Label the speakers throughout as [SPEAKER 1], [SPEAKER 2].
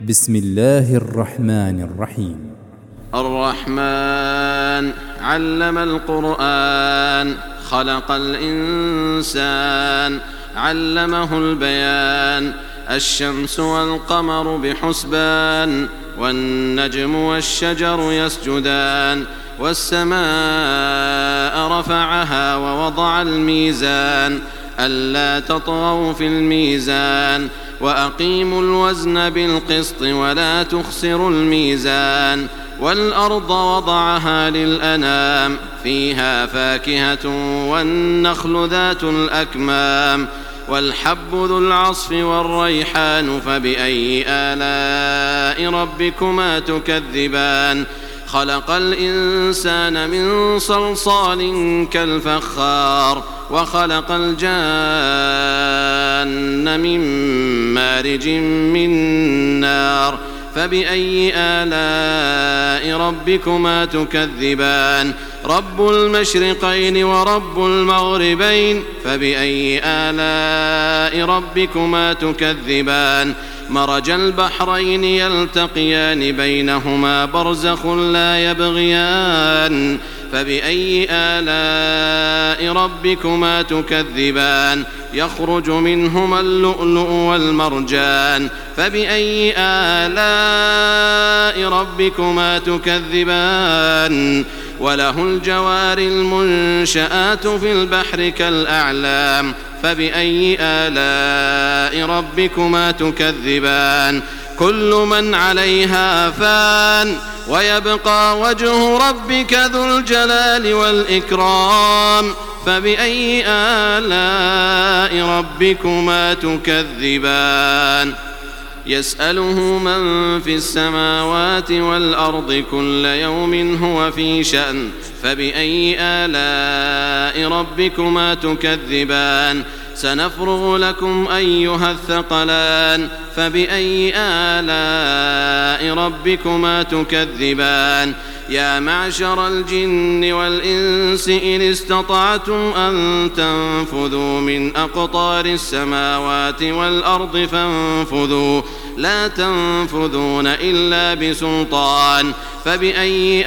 [SPEAKER 1] بسم الله الرحمن الرحيم.
[SPEAKER 2] الرحمن علم القرآن، خلق الإنسان، علمه البيان. الشمس والقمر بحسبان، والنجم والشجر يسجدان. والسماء رفعها ووضع الميزان، ألا تطغوا في الميزان، وأقيموا الوزن بالقسط ولا تخسروا الميزان. والأرض وضعها للأنام، فيها فاكهة والنخل ذات الأكمام، والحب ذو العصف والريحان. فبأي آلاء ربكما تكذبان؟ خلق الإنسان من صلصال كالفخار، وخلق الجان من مارج من نار. فبأي آلاء ربكما تكذبان؟ رب المشرقين ورب المغربين، فبأي آلاء ربكما تكذبان؟ مرج البحرين يلتقيان، بينهما برزخ لا يبغيان. فبأي آلاء ربكما تكذبان؟ يخرج منهما اللؤلؤ والمرجان. فبأي آلاء ربكما تكذبان؟ وله الجوار المنشآت في البحر كالأعلام. فبأي آلاء ربكما تكذبان؟ كل من عليها فان، ويبقى وجه ربك ذو الجلال والإكرام. فبأي آلاء ربكما تكذبان؟ يسأله من في السماوات والأرض، كل يوم هو في شأن. فبأي آلاء ربكما تكذبان؟ سنفرغ لكم أيها الثقلان. فبأي آلاء ربكما تكذبان؟ يا معشر الجن والإنس إن استطعتم أن تنفذوا من أقطار السماوات والأرض فانفذوا، لا تنفذون إلا بسلطان. فبأي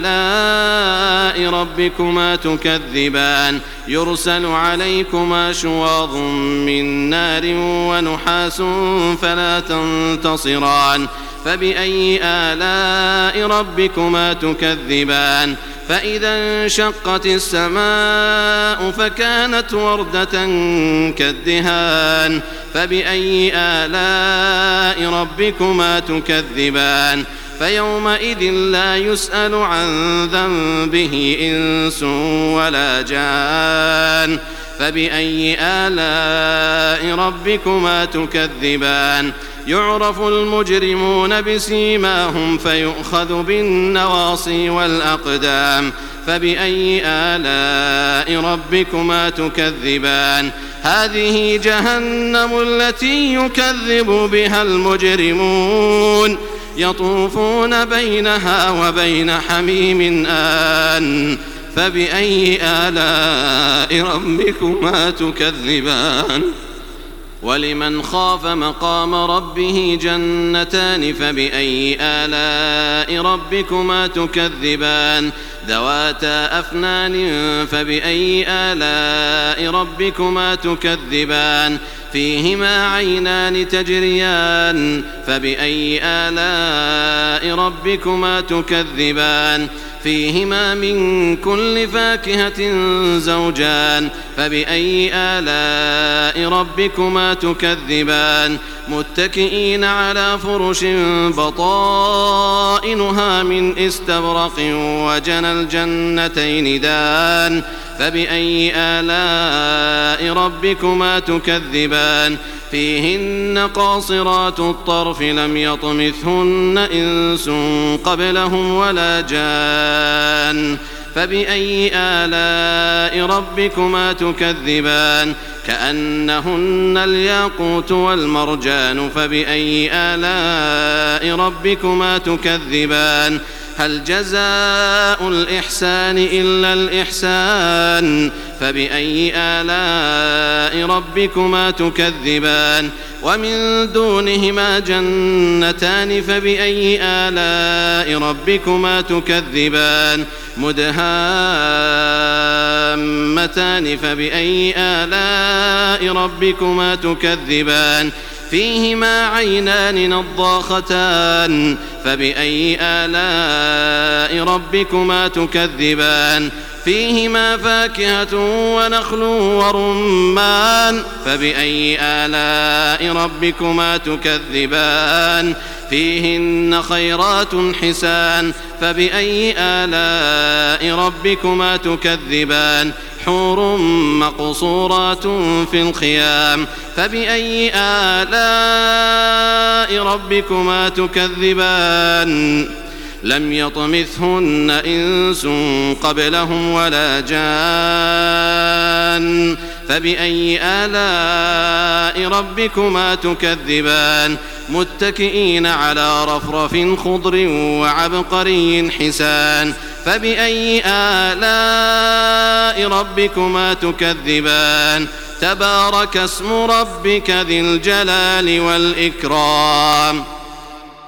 [SPEAKER 2] آلاء ربكما تكذبان؟ يرسل عليكما شواظ من نار ونحاس فلا تنتصران. فبأي آلاء ربكما تكذبان؟ فإذا انشقت السماء فكانت وردة كالدهان. فبأي آلاء ربكما تكذبان؟ فيومئذ لا يسأل عن ذنبه إنس ولا جان. فبأي آلاء ربكما تكذبان؟ يعرف المجرمون بسيماهم، فيؤخذ بالنواصي والأقدام. فبأي آلاء ربكما تكذبان؟ هذه جهنم التي يكذب بها المجرمون، يطوفون بينها وبين حميم آن. فبأي آلاء ربكما تكذبان؟ ولمن خاف مقام ربه جنتان. فبأي آلاء ربكما تكذبان؟ ذواتا أفنان. فبأي آلاء ربكما تكذبان؟ فيهما عينان تجريان. فبأي آلاء ربكما تكذبان؟ فيهما من كل فاكهة زوجان. فبأي آلاء ربكما تكذبان؟ متكئين على فرش بطائنها من استبرق، وجنى الجنتين دان. فبأي آلاء ربكما تكذبان؟ فيهن قاصرات الطرف لم يطمثهن إنس قبلهم ولا جان. فبأي آلاء ربكما تكذبان؟ كأنهن الياقوت والمرجان. فبأي آلاء ربكما تكذبان؟ هل جزاء الإحسان إلا الإحسان؟ فبأي آلاء ربكما تكذبان؟ ومن دونهما جنتان فبأي آلاء ربكما تكذبان مدهامتان فبأي آلاء ربكما تكذبان فيهما عينان نضاختان فبأي آلاء ربكما تكذبان فيهما فاكهة ونخل ورمان فبأي آلاء ربكما تكذبان فيهن خيرات حسان فبأي آلاء ربكما تكذبان حور مقصورات في الخيام فبأي آلاء ربكما تكذبان لم يطمثهن إنس قبلهم ولا جان فبأي آلاء ربكما تكذبان متكئين على رفرف خضر وعبقري حسان فبأي آلاء ربكما تكذبان تبارك اسم ربك ذي الجلال والإكرام